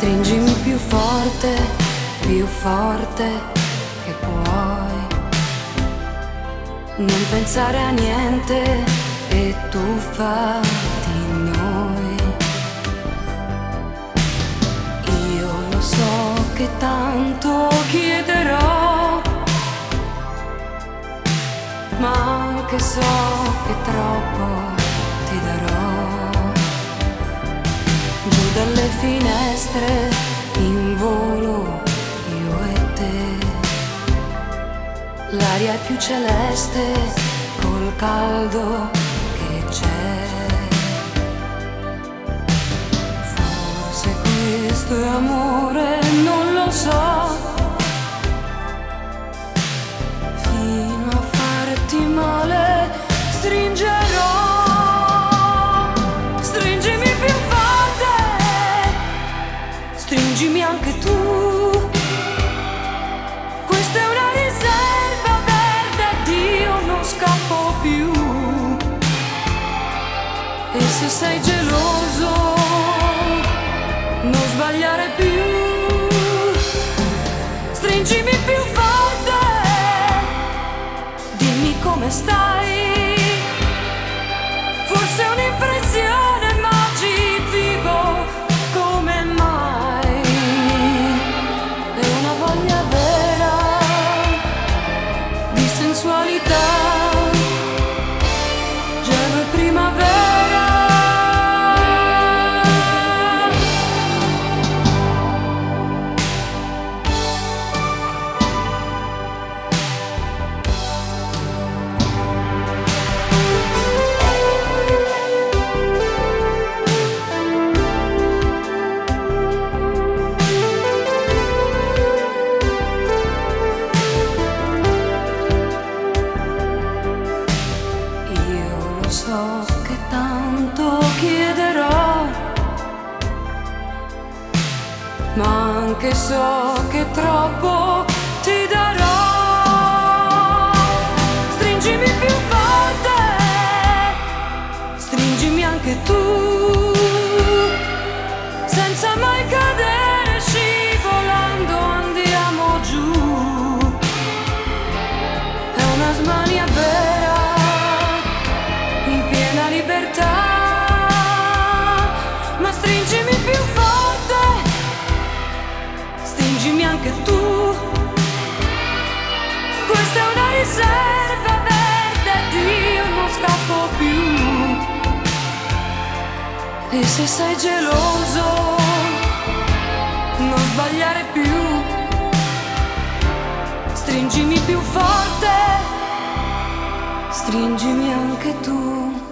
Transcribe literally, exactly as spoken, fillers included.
Stringimi più forte, più forte che puoi. Non pensare a niente e tuffati in noi. Io lo so che tanto chiederò, ma anche so che troppo ti darò. Giù dalle finestre in volo io e te, l'aria è più celeste col caldo che c'è. Forse questo è amore, non lo so, fino a farti male stringerò. Stringimi più forte, stringimi anche tu. Questa è una riserva verde, addio, non scappo più. E se sei geloso, non sbagliare più. Stringimi più forte, dimmi come stai. Forse è un'impressione, ma ci vivo come mai. È una voglia vera di sensualità, gelo e primavera. So che tanto chiederò, ma anche so che troppo ti darò. Stringimi più forte, stringimi anche tu, senza mai cadere, scivolando andiamo giù. È una smania vera, libertà, ma stringimi più forte, stringimi anche tu. Questa è una riserva verde, addio, non scappo più. E se sei geloso, non sbagliare più. Stringimi più forte, stringimi anche tu.